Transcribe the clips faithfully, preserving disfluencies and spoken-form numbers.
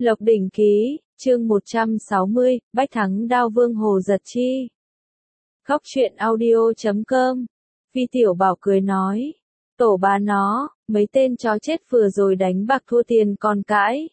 Lộc Đỉnh Ký, chương một trăm sáu mươi, Bách Thắng Đao Vương Hồ Giật Chi. Góc truyện audio chấm com. Vi Tiểu Bảo cười nói. Tổ ba nó, mấy tên chó chết vừa rồi đánh bạc thua tiền còn cãi.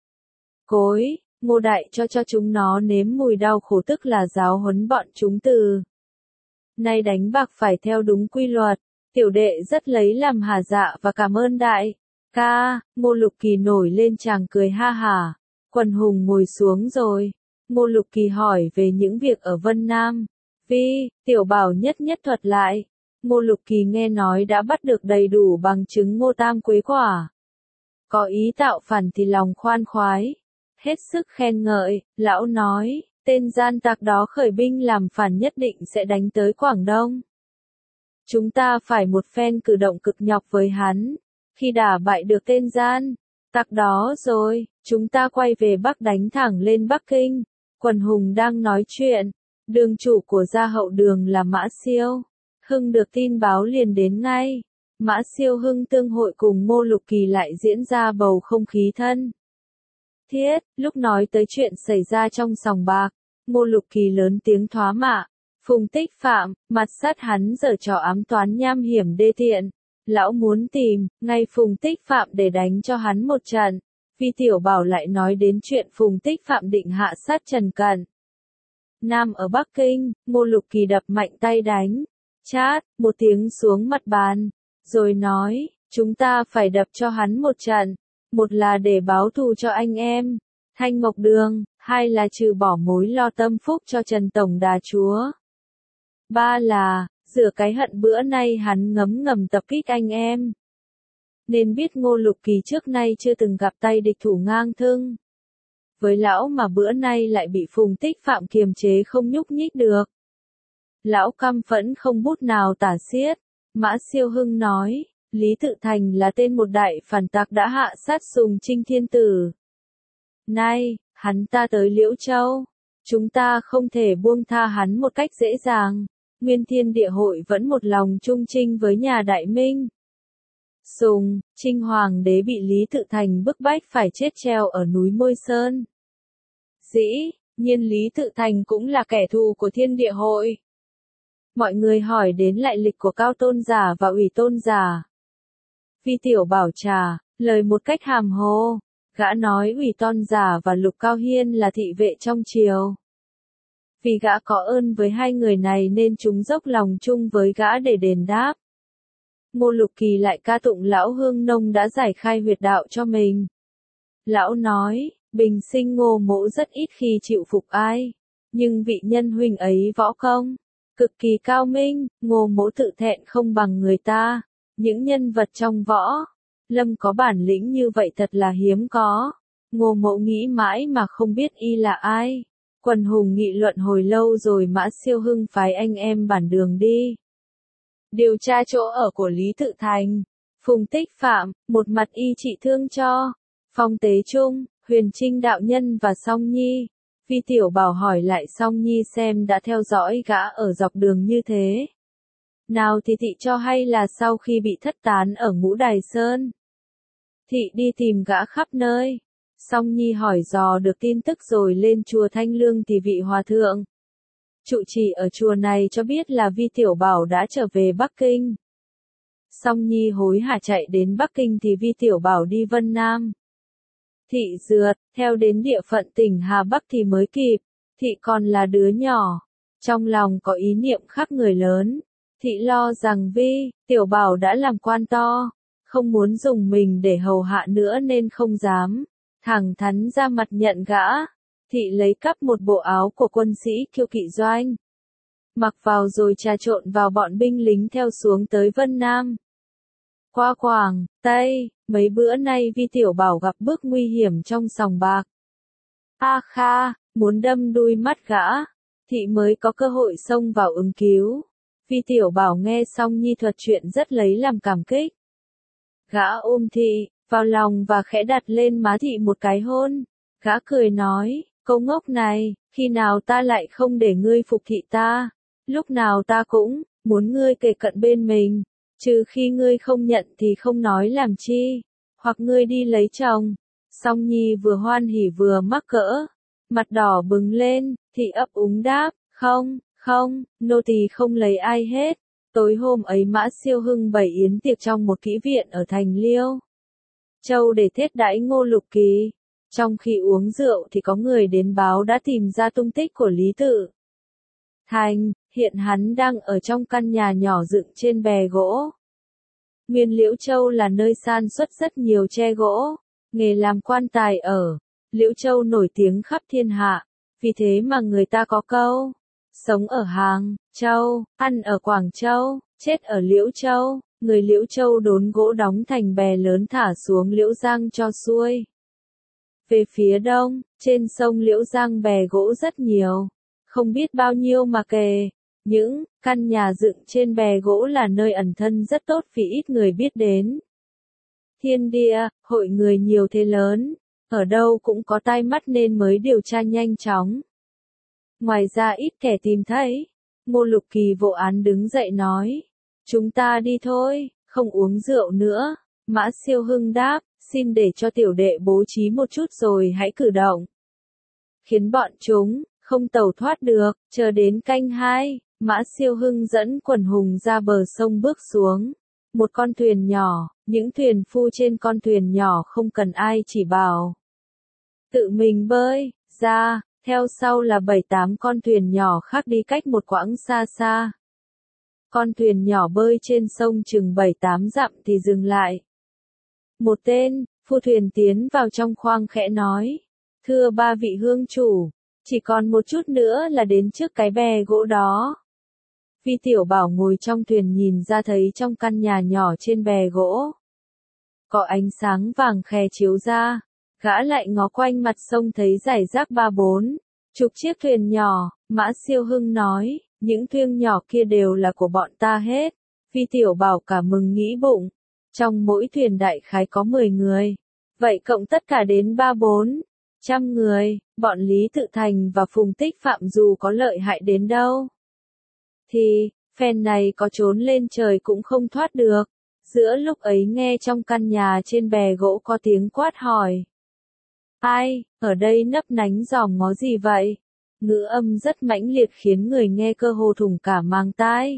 Cối, Ngô Đại cho cho chúng nó nếm mùi đau khổ, tức là giáo huấn bọn chúng từ. Nay đánh bạc phải theo đúng quy luật. Tiểu đệ rất lấy làm hà dạ và cảm ơn đại ca. Ngô Lục Kỳ nổi lên chàng cười ha hả. Quần hùng ngồi xuống rồi. Ngô Lục Kỳ hỏi về những việc ở Vân Nam. Vi, Tiểu Bảo nhất nhất thuật lại. Ngô Lục Kỳ nghe nói đã bắt được đầy đủ bằng chứng Ngô Tam Quế quả. Có ý tạo phản thì lòng khoan khoái. Hết sức khen ngợi, lão nói, tên gian tặc đó khởi binh làm phản nhất định sẽ đánh tới Quảng Đông. Chúng ta phải một phen cử động cực nhọc với hắn. Khi đả bại được tên gian tặc đó rồi, chúng ta quay về Bắc đánh thẳng lên Bắc Kinh. Quần hùng đang nói chuyện. Đường chủ của Gia Hậu Đường là Mã Siêu Hưng được tin báo liền đến ngay. Mã Siêu Hưng tương hội cùng Ngô Lục Kỳ lại diễn ra bầu không khí thân thiết. Lúc nói tới chuyện xảy ra trong sòng bạc, Ngô Lục Kỳ lớn tiếng thoá mạ. Phùng Tích Phạm, mặt sát hắn giở trò ám toán nham hiểm đê tiện. Lão muốn tìm ngay Phùng Tích Phạm để đánh cho hắn một trận. Vi Tiểu Bảo lại nói đến chuyện Phùng Tích Phạm định hạ sát Trần Cận Nam ở Bắc Kinh. Ngô Lục Kỳ đập mạnh tay đánh chát một tiếng xuống mặt bàn, rồi nói, chúng ta phải đập cho hắn một trận. Một là để báo thù cho anh em Thanh Mộc Đường, hai là trừ bỏ mối lo tâm phúc cho Trần Tổng Đà Chúa. Ba là rửa cái hận bữa nay hắn ngấm ngầm tập kích anh em. Nên biết Ngô Lục Kỳ trước nay chưa từng gặp tay địch thủ ngang thưng với lão, mà bữa nay lại bị Phùng Tích Phạm kiềm chế không nhúc nhích được. Lão căm phẫn không bút nào tả xiết. Mã Siêu Hưng nói, Lý Tự Thành là tên một đại phản tặc đã hạ sát Sùng Trinh Thiên Tử. Nay, hắn ta tới Liễu Châu. Chúng ta không thể buông tha hắn một cách dễ dàng. Nguyên Thiên Địa Hội vẫn một lòng trung trinh với nhà Đại Minh. Sùng Trinh Hoàng đế bị Lý Tự Thành bức bách phải chết treo ở núi Môi Sơn. Dĩ nhiên Lý Tự Thành cũng là kẻ thù của Thiên Địa Hội. Mọi người hỏi đến lại lịch của Cao Tôn Giả và Ủy Tôn Giả. Vi Tiểu Bảo trà lời một cách hàm hồ. Gã nói Ủy Tôn Giả và Lục Cao Hiên là thị vệ trong triều. Vì gã có ơn với hai người này nên chúng dốc lòng chung với gã để đền đáp. Ngô Lục Kỳ lại ca tụng lão Hương Nông đã giải khai huyệt đạo cho mình. Lão nói, bình sinh Ngô Mỗ rất ít khi chịu phục ai. Nhưng vị nhân huynh ấy võ công cực kỳ cao minh, Ngô Mỗ tự thẹn không bằng người ta. Những nhân vật trong võ lâm có bản lĩnh như vậy thật là hiếm có. Ngô Mỗ nghĩ mãi mà không biết y là ai. Quần hùng nghị luận hồi lâu rồi Mã Siêu Hưng phái anh em bản đường đi điều tra chỗ ở của Lý Tự Thành. Phùng Tích Phạm, một mặt y trị thương cho Phong Tế Trung, Huyền Trinh đạo nhân và Song Nhi. Vi Tiểu Bảo hỏi lại Song Nhi xem đã theo dõi gã ở dọc đường như thế nào thì thị cho hay là sau khi bị thất tán ở Ngũ Đài Sơn, thị đi tìm gã khắp nơi. Song Nhi hỏi dò được tin tức rồi lên chùa Thanh Lương thì vị hòa thượng trụ trì ở chùa này cho biết là Vi Tiểu Bảo đã trở về Bắc Kinh. Song Nhi hối hả chạy đến Bắc Kinh thì Vi Tiểu Bảo đi Vân Nam. Thị rượt theo đến địa phận tỉnh Hà Bắc thì mới kịp. Thị còn là đứa nhỏ, trong lòng có ý niệm khác người lớn. Thị lo rằng Vi Tiểu Bảo đã làm quan to, không muốn dùng mình để hầu hạ nữa nên không dám thẳng thắn ra mặt nhận gã. Thị lấy cắp một bộ áo của quân sĩ Kiêu Kỵ Doanh, mặc vào rồi trà trộn vào bọn binh lính theo xuống tới Vân Nam. Qua Quảng Tây, mấy bữa nay Vi Tiểu Bảo gặp bước nguy hiểm trong sòng bạc. A Kha, muốn đâm đuôi mắt gã, thị mới có cơ hội xông vào ứng cứu. Vi Tiểu Bảo nghe xong Nhi thuật chuyện rất lấy làm cảm kích. Gã ôm thị vào lòng và khẽ đặt lên má thị một cái hôn. Gã cười nói, câu ngốc này, khi nào ta lại không để ngươi phục thị ta, lúc nào ta cũng muốn ngươi kề cận bên mình, trừ khi ngươi không nhận thì không nói làm chi, hoặc ngươi đi lấy chồng. Song Nhi vừa hoan hỉ vừa mắc cỡ, mặt đỏ bừng lên, thì ấp úng đáp, không, không, nô tỳ không lấy ai hết. Tối hôm ấy Mã Siêu Hưng bày yến tiệc trong một kỹ viện ở thành Liêu Châu để thiết đãi Ngô Lục Kỳ. Trong khi uống rượu thì có người đến báo đã tìm ra tung tích của Lý Tự Thành, hiện hắn đang ở trong căn nhà nhỏ dựng trên bè gỗ. Nguyên Liễu Châu là nơi san xuất rất nhiều tre gỗ, nghề làm quan tài ở Liễu Châu nổi tiếng khắp thiên hạ, vì thế mà người ta có câu, sống ở Hàng Châu, ăn ở Quảng Châu, chết ở Liễu Châu. Người Liễu Châu đốn gỗ đóng thành bè lớn thả xuống Liễu Giang cho xuôi. Về phía đông, trên sông Liễu Giang bè gỗ rất nhiều, không biết bao nhiêu mà kể. Những căn nhà dựng trên bè gỗ là nơi ẩn thân rất tốt vì ít người biết đến. Thiên địa, hội người nhiều thế lớn, ở đâu cũng có tai mắt nên mới điều tra nhanh chóng. Ngoài ra ít kẻ tìm thấy. Ngô Lục Kỳ vô án đứng dậy nói, chúng ta đi thôi, không uống rượu nữa. Mã Siêu Hưng đáp, xin để cho tiểu đệ bố trí một chút rồi hãy cử động. Khiến bọn chúng không tẩu thoát được. Chờ đến canh hai, Mã Siêu Hưng dẫn quần hùng ra bờ sông bước xuống. Một con thuyền nhỏ, những thuyền phu trên con thuyền nhỏ không cần ai chỉ bảo, tự mình bơi ra, theo sau là bảy tám con thuyền nhỏ khác đi cách một quãng xa xa. Con thuyền nhỏ bơi trên sông chừng bảy tám dặm thì dừng lại. Một tên phu thuyền tiến vào trong khoang khẽ nói, thưa ba vị hương chủ, chỉ còn một chút nữa là đến trước cái bè gỗ đó. Vi Tiểu Bảo ngồi trong thuyền nhìn ra thấy trong căn nhà nhỏ trên bè gỗ có ánh sáng vàng khè chiếu ra, gã lại ngó quanh mặt sông thấy rải rác ba bốn chục chiếc thuyền nhỏ. Mã Siêu Hưng nói, những thuyền nhỏ kia đều là của bọn ta hết. Vi Tiểu Bảo cả mừng nghĩ bụng, trong mỗi thuyền đại khái có mười người, vậy cộng tất cả đến ba bốn trăm người, bọn Lý Tự Thành và Phùng Tích Phạm dù có lợi hại đến đâu thì phen này có trốn lên trời cũng không thoát được. Giữa lúc ấy nghe trong căn nhà trên bè gỗ có tiếng quát hỏi, ai ở đây nấp nánh giòm ngó gì vậy? Ngữ âm rất mãnh liệt khiến người nghe cơ hồ thủng cả mang tai.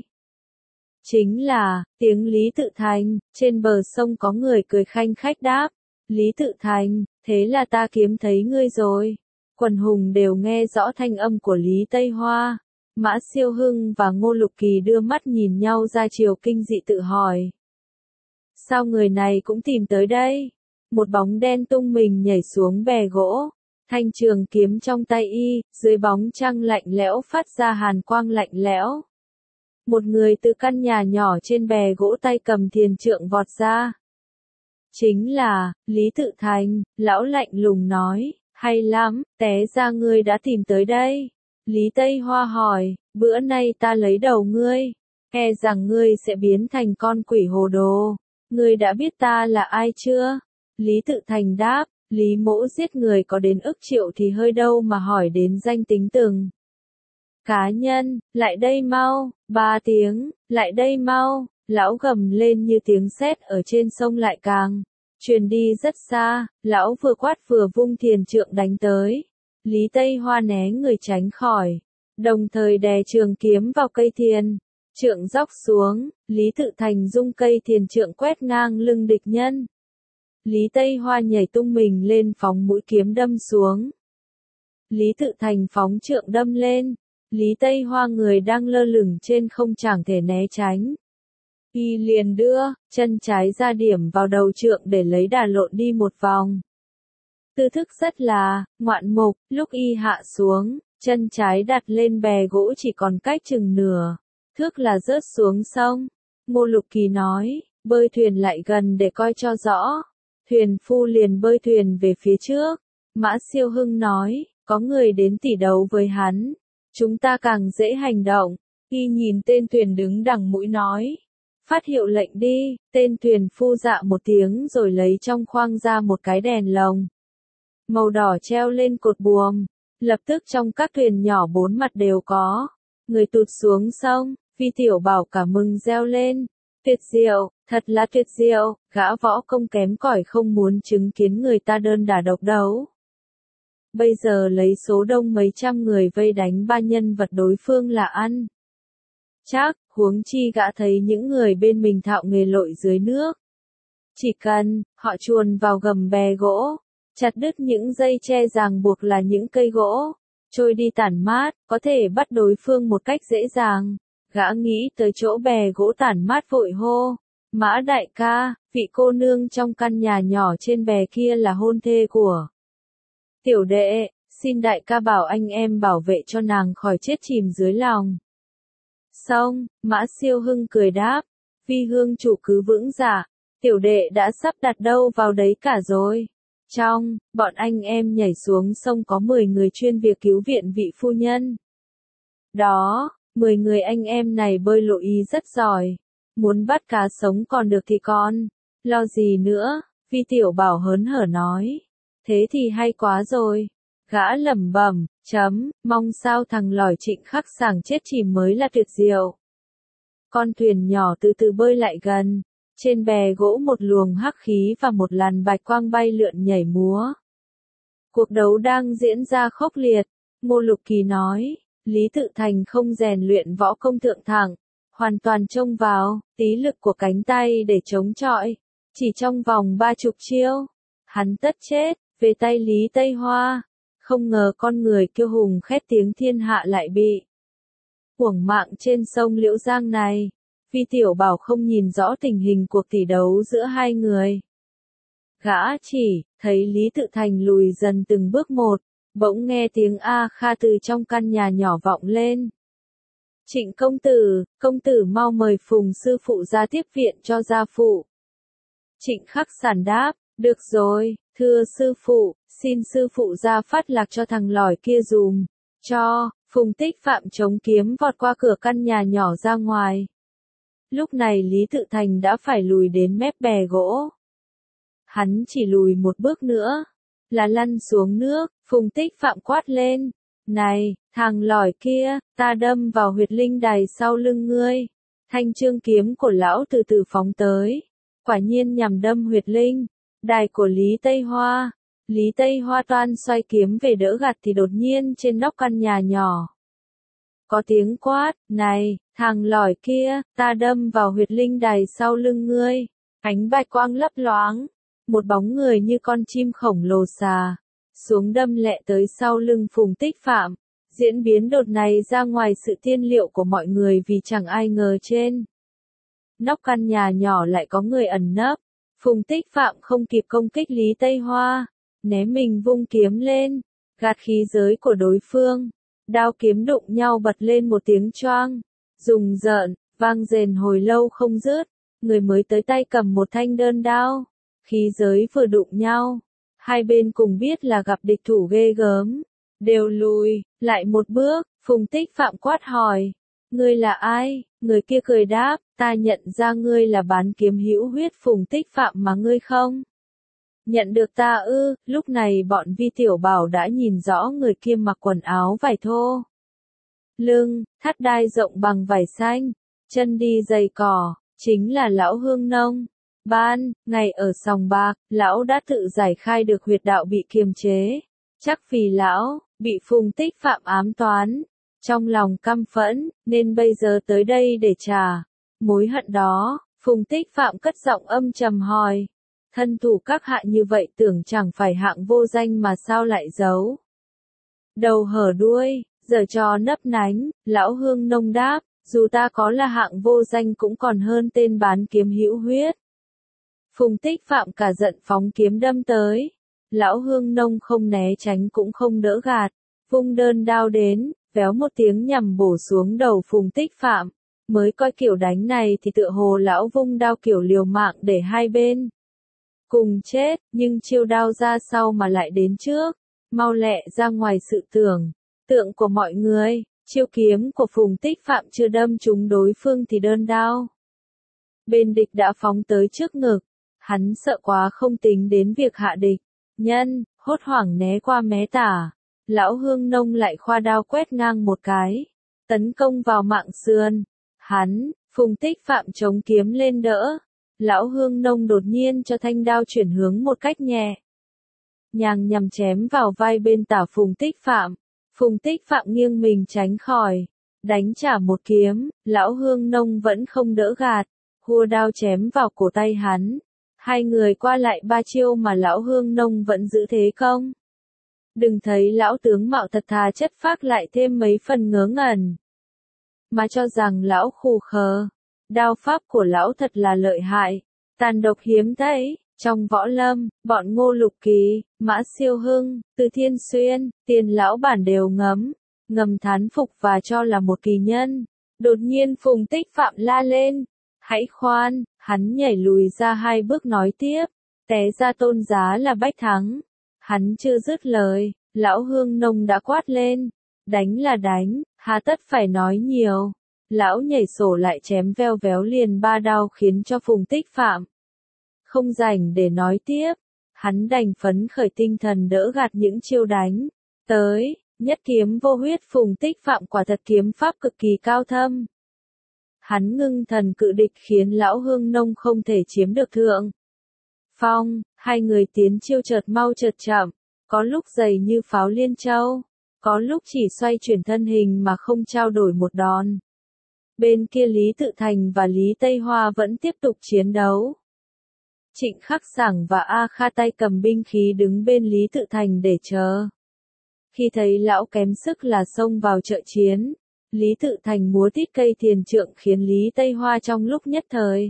Chính là tiếng Lý Tự Thành. Trên bờ sông có người cười khanh khách đáp, Lý Tự Thành, thế là ta kiếm thấy ngươi rồi. Quần hùng đều nghe rõ thanh âm của Lý Tây Hoa. Mã Siêu Hưng và Ngô Lục Kỳ đưa mắt nhìn nhau ra chiều kinh dị tự hỏi, sao người này cũng tìm tới đây? Một bóng đen tung mình nhảy xuống bè gỗ, thanh trường kiếm trong tay y, dưới bóng trăng lạnh lẽo phát ra hàn quang lạnh lẽo. Một người từ căn nhà nhỏ trên bè gỗ tay cầm thiền trượng vọt ra. Chính là Lý Tự Thành. Lão lạnh lùng nói, hay lắm, té ra ngươi đã tìm tới đây. Lý Tây Hoa hỏi, bữa nay ta lấy đầu ngươi, e rằng ngươi sẽ biến thành con quỷ hồ đồ. Ngươi đã biết ta là ai chưa? Lý Tự Thành đáp, Lý Mỗ giết người có đến ức triệu thì hơi đâu mà hỏi đến danh tính từng cá nhân. Lại đây mau. Ba tiếng, lại đây mau. Lão gầm lên như tiếng sét ở trên sông lại càng truyền đi rất xa. Lão vừa quát vừa vung thiền trượng đánh tới. Lý Tây Hoa né người tránh khỏi, đồng thời đè trường kiếm vào cây thiền trượng dốc xuống. Lý Tự Thành dung cây thiền trượng quét ngang lưng địch nhân. Lý Tây Hoa nhảy tung mình lên phóng mũi kiếm đâm xuống. Lý Tự Thành phóng trượng đâm lên. Lý Tây Hoa người đang lơ lửng trên không chẳng thể né tránh. Y liền đưa chân trái ra điểm vào đầu trượng để lấy đà lộn đi một vòng. Tư thức rất là ngoạn mục. Lúc y hạ xuống, chân trái đặt lên bè gỗ chỉ còn cách chừng nửa thước là rớt xuống sông. Ngô Lục Kỳ nói, bơi thuyền lại gần để coi cho rõ. Thuyền phu liền bơi thuyền về phía trước. Mã Siêu Hưng nói, có người đến tỉ đấu với hắn, chúng ta càng dễ hành động. Y nhìn tên thuyền đứng đằng mũi nói, phát hiệu lệnh đi. Tên thuyền phu dạ một tiếng rồi lấy trong khoang ra một cái đèn lồng màu đỏ treo lên cột buồm. Lập tức trong các thuyền nhỏ bốn mặt đều có người tụt xuống sông. Vi Tiểu Bảo cả mừng reo lên, Tuyệt diệu, thật là tuyệt diệu, gã võ công kém cỏi không muốn chứng kiến người ta đơn đả độc đấu. Bây giờ lấy số đông mấy trăm người vây đánh ba nhân vật đối phương là ăn chắc, huống chi gã thấy những người bên mình thạo nghề lội dưới nước. Chỉ cần, họ chuồn vào gầm bè gỗ, chặt đứt những dây che ràng buộc là những cây gỗ, trôi đi tản mát, có thể bắt đối phương một cách dễ dàng. Gã nghĩ tới chỗ bè gỗ tản mát vội hô. Mã đại ca, vị cô nương trong căn nhà nhỏ trên bè kia là hôn thê của tiểu đệ, xin đại ca bảo anh em bảo vệ cho nàng khỏi chết chìm dưới lòng. Xong, Mã Siêu Hưng cười đáp, Vi hương chủ cứ vững dạ, tiểu đệ đã sắp đặt đâu vào đấy cả rồi. Trong, bọn anh em nhảy xuống sông có mười người chuyên việc cứu viện vị phu nhân. Đó, mười người anh em này bơi lội rất giỏi. Muốn bắt cá sống còn được thì con, lo gì nữa, Vi Tiểu Bảo hớn hở nói. Thế thì hay quá rồi. Gã lẩm bẩm, chấm, mong sao thằng lỏi Trịnh Khắc Sảng chết chìm mới là tuyệt diệu. Con thuyền nhỏ từ từ bơi lại gần, trên bè gỗ một luồng hắc khí và một làn bạch quang bay lượn nhảy múa. Cuộc đấu đang diễn ra khốc liệt, Ngô Lục Kỳ nói, Lý Tự Thành không rèn luyện võ công thượng thẳng, hoàn toàn trông vào tí lực của cánh tay để chống chọi, chỉ trong vòng ba chục chiêu, hắn tất chết, về tay Lý Tây Hoa. Không ngờ con người kiêu hùng khét tiếng thiên hạ lại bị uổng mạng trên sông Liễu Giang này. Vi Tiểu Bảo không nhìn rõ tình hình cuộc tỷ đấu giữa hai người. Gã chỉ thấy Lý Tự Thành lùi dần từng bước một, bỗng nghe tiếng A Kha từ trong căn nhà nhỏ vọng lên. Trịnh công tử, công tử mau mời Phùng sư phụ ra tiếp viện cho gia phụ. Trịnh Khắc Sảng đáp, được rồi, thưa sư phụ, xin sư phụ ra phát lạc cho thằng lỏi kia dùm. Cho, Phùng Tích Phạm chống kiếm vọt qua cửa căn nhà nhỏ ra ngoài. Lúc này Lý Tự Thành đã phải lùi đến mép bè gỗ. Hắn chỉ lùi một bước nữa, là lăn xuống nước, Phùng Tích Phạm quát lên. Này, thằng lỏi kia, ta đâm vào huyệt linh đài sau lưng ngươi. Thanh chương kiếm của lão từ từ phóng tới. Quả nhiên nhằm đâm huyệt linh đài của Lý Tây Hoa. Lý Tây Hoa toan xoay kiếm về đỡ gạt thì đột nhiên trên nóc căn nhà nhỏ có tiếng quát, này, thằng lỏi kia, ta đâm vào huyệt linh đài sau lưng ngươi. Ánh bạch quang lấp loáng, một bóng người như con chim khổng lồ xà xuống đâm lẹ tới sau lưng Phùng Tích Phạm. Diễn biến đột này ra ngoài sự tiên liệu của mọi người vì chẳng ai ngờ trên nóc căn nhà nhỏ lại có người ẩn nấp. Phùng Tích Phạm không kịp công kích Lý Tây Hoa, ném mình vung kiếm lên, gạt khí giới của đối phương. Đao kiếm đụng nhau bật lên một tiếng choang, rùng rợn, vang rền hồi lâu không dứt. Người mới tới tay cầm một thanh đơn đao, khí giới vừa đụng nhau, hai bên cùng biết là gặp địch thủ ghê gớm, đều lùi lại một bước. Phùng Tích Phạm quát hỏi, ngươi là ai? Người kia cười đáp, ta nhận ra ngươi là bán kiếm hữu huyết Phùng Tích Phạm mà ngươi không nhận được ta ư. Lúc này bọn Vi Tiểu Bảo đã nhìn rõ người kia mặc quần áo vải thô, lưng thắt đai rộng bằng vải xanh, chân đi giày cỏ, chính là lão Hương Nông. Ban ngày ở sòng bạc, lão đã tự giải khai được huyệt đạo bị kiềm chế, chắc vì lão bị Phùng Tích Phạm ám toán, trong lòng căm phẫn, nên bây giờ tới đây để trả mối hận đó. Phùng Tích Phạm cất giọng âm trầm hỏi, thân thủ các hạ như vậy tưởng chẳng phải hạng vô danh mà sao lại giấu đầu hở đuôi, giở trò nấp nánh. Lão Hương Nông đáp, dù ta có là hạng vô danh cũng còn hơn tên bán kiếm hữu huyết. Phùng Tích Phạm cả giận phóng kiếm đâm tới. Lão Hương Nông không né tránh cũng không đỡ gạt, vung đơn đao đến, véo một tiếng nhằm bổ xuống đầu Phùng Tích Phạm. Mới coi kiểu đánh này thì tựa hồ lão vung đao kiểu liều mạng để hai bên cùng chết, nhưng chiêu đao ra sau mà lại đến trước, mau lẹ ra ngoài sự tưởng tượng của mọi người. Chiêu kiếm của Phùng Tích Phạm chưa đâm trúng đối phương thì đơn đao bên địch đã phóng tới trước ngực. Hắn sợ quá không tính đến việc hạ địch nhân, hốt hoảng né qua mé tả. Lão Hương Nông lại khoa đao quét ngang một cái, tấn công vào mạng sườn hắn. Phùng Tích Phạm chống kiếm lên đỡ. Lão Hương Nông đột nhiên cho thanh đao chuyển hướng một cách nhẹ nhàng nhằm chém vào vai bên tả Phùng Tích Phạm. Phùng Tích Phạm nghiêng mình tránh khỏi, đánh trả một kiếm, Lão Hương Nông vẫn không đỡ gạt, hua đao chém vào cổ tay hắn. Hai người qua lại ba chiêu mà Lão Hương Nông vẫn giữ thế công. Đừng thấy lão tướng mạo thật thà chất phác lại thêm mấy phần ngớ ngẩn, mà cho rằng lão khù khờ. Đao pháp của lão thật là lợi hại, tàn độc hiếm thấy. Trong võ lâm, bọn Ngô Lục Kỳ, Mã Siêu Hưng, Từ Thiên Xuyên, Tiền lão bản đều ngấm, ngầm thán phục và cho là một kỳ nhân. Đột nhiên Phùng Tích Phạm la lên, hãy khoan, hắn nhảy lùi ra hai bước nói tiếp, té ra tôn giá là Bách Thắng. Hắn chưa dứt lời, Lão Hương Nông đã quát lên, đánh là đánh, hà tất phải nói nhiều. Lão nhảy sổ lại chém veo véo liền ba đao khiến cho Phùng Tích Phạm không rảnh để nói tiếp. Hắn đành phấn khởi tinh thần đỡ gạt những chiêu đánh tới. Nhất kiếm vô huyết. Phùng Tích Phạm quả thật kiếm pháp cực kỳ cao thâm. Hắn ngưng thần cự địch khiến Lão Hương Nông không thể chiếm được thượng phong. Hai người tiến chiêu chợt mau chợt chậm, có lúc dày như pháo liên châu, có lúc chỉ xoay chuyển thân hình mà không trao đổi một đòn. Bên kia Lý Tự Thành và Lý Tây Hoa vẫn tiếp tục chiến đấu. Trịnh Khắc Sảng và A Kha tay cầm binh khí đứng bên Lý Tự Thành để chờ. Khi thấy lão kém sức là xông vào trợ chiến, Lý Tự Thành múa tít cây thiền trượng khiến Lý Tây Hoa trong lúc nhất thời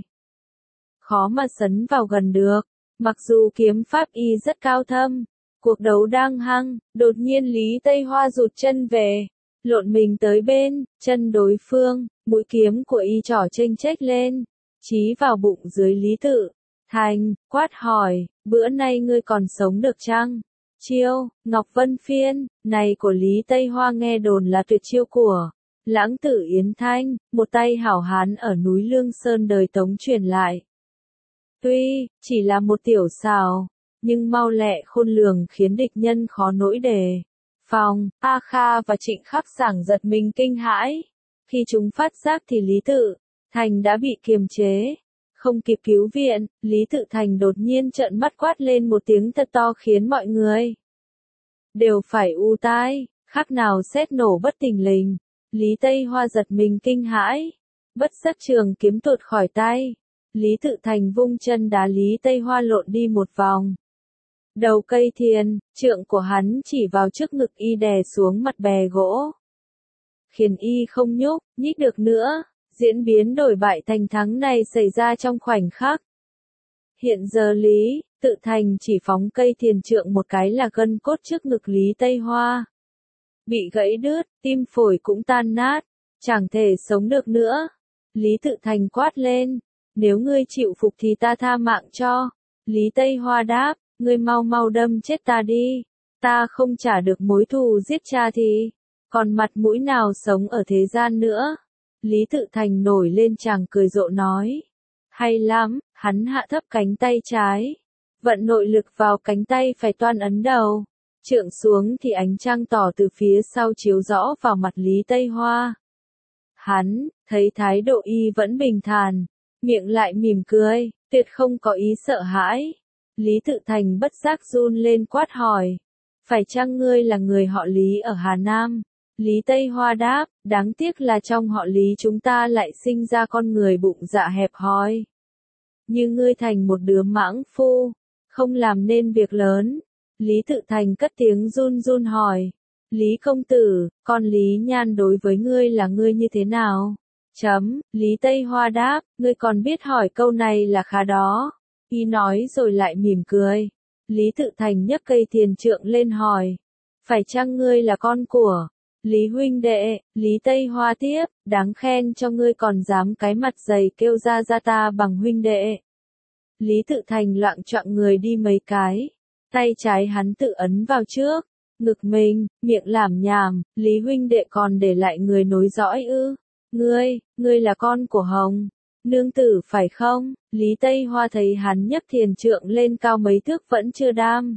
khó mà sấn vào gần được. Mặc dù kiếm pháp y rất cao thâm, cuộc đấu đang hăng, đột nhiên Lý Tây Hoa rụt chân về, lộn mình tới bên chân đối phương, mũi kiếm của y trỏ chênh chếch lên, chí vào bụng dưới Lý Tự Thành, quát hỏi, bữa nay ngươi còn sống được chăng? Chiêu Ngọc Vân Phiên này của Lý Tây Hoa nghe đồn là tuyệt chiêu của Lãng Tử Yến Thanh, một tay hảo hán ở núi Lương Sơn đời Tống truyền lại. Tuy chỉ là một tiểu xào, nhưng mau lẹ khôn lường khiến địch nhân khó nỗi đề phòng. A Kha và Trịnh Khắc Sảng giật mình kinh hãi. Khi chúng phát giác thì Lý Tự Thành đã bị kiềm chế, không kịp cứu viện. Lý Tự Thành đột nhiên trợn mắt quát lên một tiếng thật to khiến mọi người đều phải u tai, khác nào sét nổ bất thình lình. Lý Tây Hoa giật mình kinh hãi, bất giác trường kiếm tuột khỏi tay. Lý Tự Thành vung chân đá Lý Tây Hoa lộn đi một vòng. Đầu cây thiền trượng của hắn chỉ vào trước ngực y đè xuống mặt bè gỗ, khiến y không nhúc nhích được nữa. Diễn biến đổi bại thành thắng này xảy ra trong khoảnh khắc. Hiện giờ Lý Tự Thành chỉ phóng cây thiền trượng một cái là gân cốt trước ngực Lý Tây Hoa bị gãy đứt, tim phổi cũng tan nát, chẳng thể sống được nữa. Lý Tự Thành quát lên, nếu ngươi chịu phục thì ta tha mạng cho. Lý Tây Hoa đáp, ngươi mau mau đâm chết ta đi, ta không trả được mối thù giết cha thì còn mặt mũi nào sống ở thế gian nữa. Lý Tự Thành nổi lên chàng cười rộ nói, hay lắm. Hắn hạ thấp cánh tay trái, vận nội lực vào cánh tay phải toan ấn đầu trượng xuống thì ánh trăng tỏ từ phía sau chiếu rõ vào mặt Lý Tây Hoa. Hắn thấy thái độ y vẫn bình thản, miệng lại mỉm cười, tuyệt không có ý sợ hãi. Lý Tự Thành bất giác run lên quát hỏi, phải chăng ngươi là người họ Lý ở Hà Nam? Lý Tây Hoa đáp, đáng tiếc là trong họ Lý chúng ta lại sinh ra con người bụng dạ hẹp hòi. Như ngươi thành một đứa mãng phu, không làm nên việc lớn. Lý Tự Thành cất tiếng run run hỏi, Lý công tử, con Lý Nhan đối với ngươi là ngươi như thế nào? Chấm, Lý Tây Hoa đáp, ngươi còn biết hỏi câu này là khá đó. Y nói rồi lại mỉm cười. Lý Tự Thành nhấc cây thiền trượng lên hỏi, phải chăng ngươi là con của Lý huynh đệ? Lý Tây Hoa tiếp, đáng khen cho ngươi còn dám cái mặt dày kêu ra ra ta bằng huynh đệ. Lý Tự Thành loạng choạng người đi mấy cái, tay trái hắn tự ấn vào trước ngực mình, miệng lảm nhảm, Lý huynh đệ còn để lại người nối dõi ư? Ngươi, ngươi là con của Hồng nương tử phải không? Lý Tây Hoa thấy hắn nhấc thiền trượng lên cao mấy thước vẫn chưa đam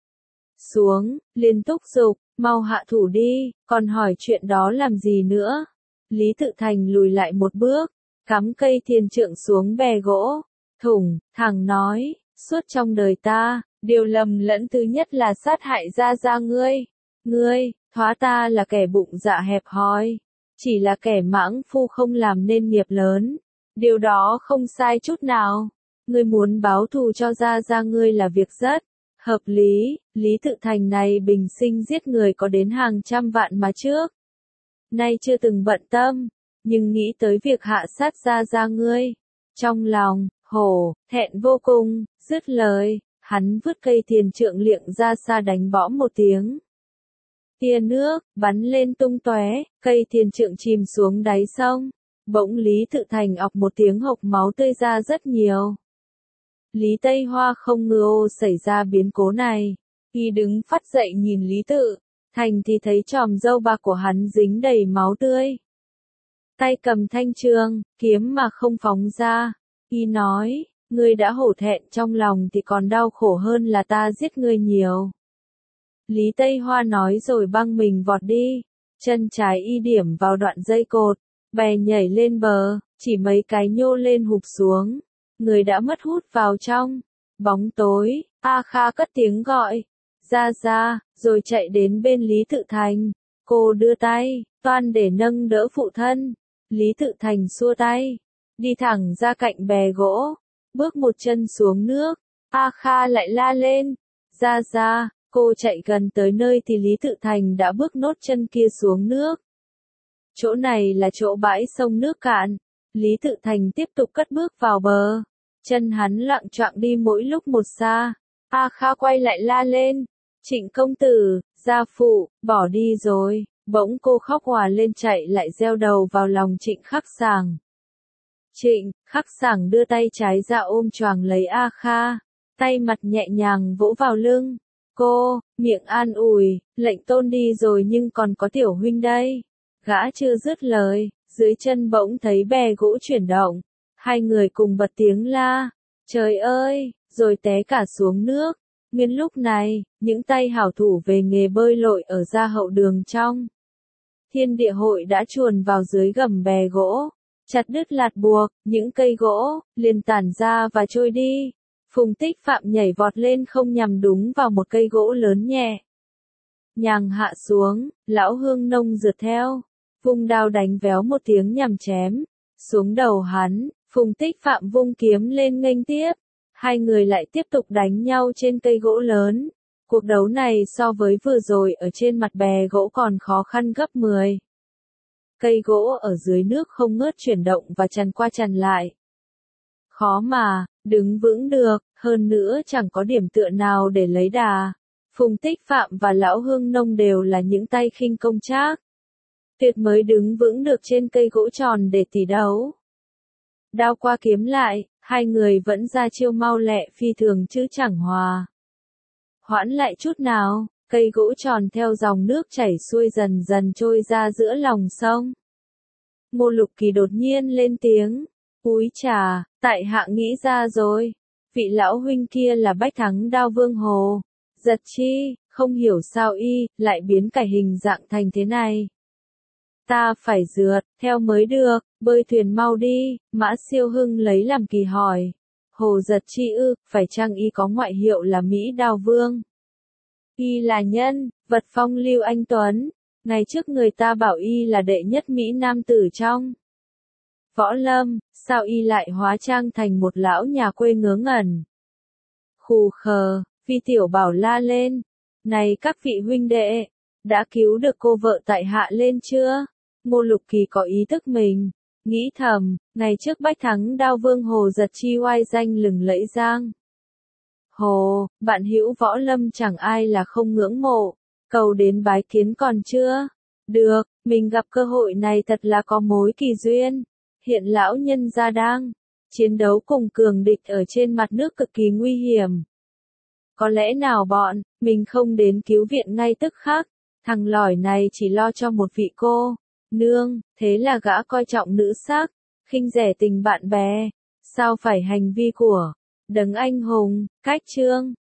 xuống, liền thúc giục, mau hạ thủ đi, còn hỏi chuyện đó làm gì nữa? Lý Tự Thành lùi lại một bước, cắm cây thiền trượng xuống bè gỗ, thủng, thẳng nói, suốt trong đời ta, điều lầm lẫn thứ nhất là sát hại Gia Gia ngươi. Ngươi, thoá ta là kẻ bụng dạ hẹp hòi, chỉ là kẻ mãng phu không làm nên nghiệp lớn. Điều đó không sai chút nào. Ngươi muốn báo thù cho Gia Gia ngươi là việc rất hợp lý. Lý Tự Thành này bình sinh giết người có đến hàng trăm vạn mà trước nay chưa từng bận tâm, nhưng nghĩ tới việc hạ sát Gia Gia ngươi, trong lòng hổ thẹn vô cùng. Dứt lời, hắn vứt cây thiền trượng liệng ra xa đánh bõm một tiếng. Tia nước bắn lên tung tóe, cây thiền trượng chìm xuống đáy sông. Bỗng Lý Tự Thành ọc một tiếng hộc máu tươi ra rất nhiều. Lý Tây Hoa không ngờ ô xảy ra biến cố này. Y đứng phắt dậy nhìn Lý Tự Thành thì thấy chòm râu bạc của hắn dính đầy máu tươi. Tay cầm thanh trường, kiếm mà không phóng ra. Y nói, ngươi đã hổ thẹn trong lòng thì còn đau khổ hơn là ta giết ngươi nhiều. Lý Tây Hoa nói rồi băng mình vọt đi. Chân trái y điểm vào đoạn dây cột, bè nhảy lên bờ, chỉ mấy cái nhô lên hụp xuống. Người đã mất hút vào trong bóng tối. A Kha cất tiếng gọi, Gia Gia, rồi chạy đến bên Lý Tự Thành. Cô đưa tay, toan để nâng đỡ phụ thân. Lý Tự Thành xua tay, đi thẳng ra cạnh bè gỗ, bước một chân xuống nước. A Kha lại la lên, Gia Gia. Cô chạy gần tới nơi thì Lý Tự Thành đã bước nốt chân kia xuống nước. Chỗ này là chỗ bãi sông nước cạn. Lý Tự Thành tiếp tục cất bước vào bờ. Chân hắn loạng choạng đi mỗi lúc một xa. A Kha quay lại la lên, Trịnh công tử, gia phụ, bỏ đi rồi. Bỗng cô khóc òa lên chạy lại gieo đầu vào lòng Trịnh Khắc Sảng. Trịnh Khắc Sảng đưa tay trái ra ôm choàng lấy A Kha, tay mặt nhẹ nhàng vỗ vào lưng cô, miệng an ủi, lệnh tôn đi rồi nhưng còn có tiểu huynh đây. Gã chưa dứt lời, dưới chân bỗng thấy bè gỗ chuyển động, hai người cùng bật tiếng la, trời ơi, rồi té cả xuống nước. Nguyên lúc này, những tay hảo thủ về nghề bơi lội ở gia hậu đường trong Thiên Địa Hội đã chuồn vào dưới gầm bè gỗ, chặt đứt lạt buộc, những cây gỗ liền tản ra và trôi đi. Phùng Tích Phạm nhảy vọt lên không nhằm đúng vào một cây gỗ lớn nhẹ nhàng hạ xuống. Lão Hương Nông rượt theo, vung đao đánh véo một tiếng nhằm chém xuống đầu hắn. Phùng Tích Phạm vung kiếm lên nghênh tiếp, hai người lại tiếp tục đánh nhau trên cây gỗ lớn. Cuộc đấu này so với vừa rồi ở trên mặt bè gỗ còn khó khăn gấp mười. Cây gỗ ở dưới nước không ngớt chuyển động và tràn qua tràn lại. Khó mà đứng vững được, hơn nữa chẳng có điểm tựa nào để lấy đà. Phùng Tích Phạm và Lão Hương Nông đều là những tay khinh công trác tuyệt mới đứng vững được trên cây gỗ tròn để tỷ đấu. Đao qua kiếm lại, hai người vẫn ra chiêu mau lẹ phi thường chứ chẳng hòa hoãn lại chút nào. Cây gỗ tròn theo dòng nước chảy xuôi dần dần trôi ra giữa lòng sông. Ngô Lục Kỳ đột nhiên lên tiếng, úi chà, tại hạ nghĩ ra rồi, vị lão huynh kia là Bách Thắng Đao Vương Hồ Giật Chi. Không hiểu sao y lại biến cải hình dạng thành thế này. Ta phải rượt theo mới được, bơi thuyền mau đi. Mã Siêu Hưng lấy làm kỳ hỏi, Hồ Giật Chi ư? Phải chăng y có ngoại hiệu là Mỹ Đao Vương? Y là nhân vật phong lưu anh tuấn, ngày trước người ta bảo y là đệ nhất Mỹ nam tử trong võ lâm, sao y lại hóa trang thành một lão nhà quê ngớ ngẩn? Khù khờ, Phi Tiểu Bảo la lên, này các vị huynh đệ, đã cứu được cô vợ tại hạ lên chưa? Ngô Lục Kỳ có ý thức mình, nghĩ thầm, ngày trước Bách Thắng Đao Vương Hồ Giật Chi oai danh lừng lẫy giang hồ, bạn hữu võ lâm chẳng ai là không ngưỡng mộ, cầu đến bái kiến còn chưa? Được, mình gặp cơ hội này thật là có mối kỳ duyên. Hiện lão nhân gia đang chiến đấu cùng cường địch ở trên mặt nước cực kỳ nguy hiểm. Có lẽ nào bọn mình không đến cứu viện ngay tức khắc? Thằng lỏi này chỉ lo cho một vị cô nương, thế là gã coi trọng nữ sắc, khinh rẻ tình bạn bè. Sao phải hành vi của đấng anh hùng? Cách chương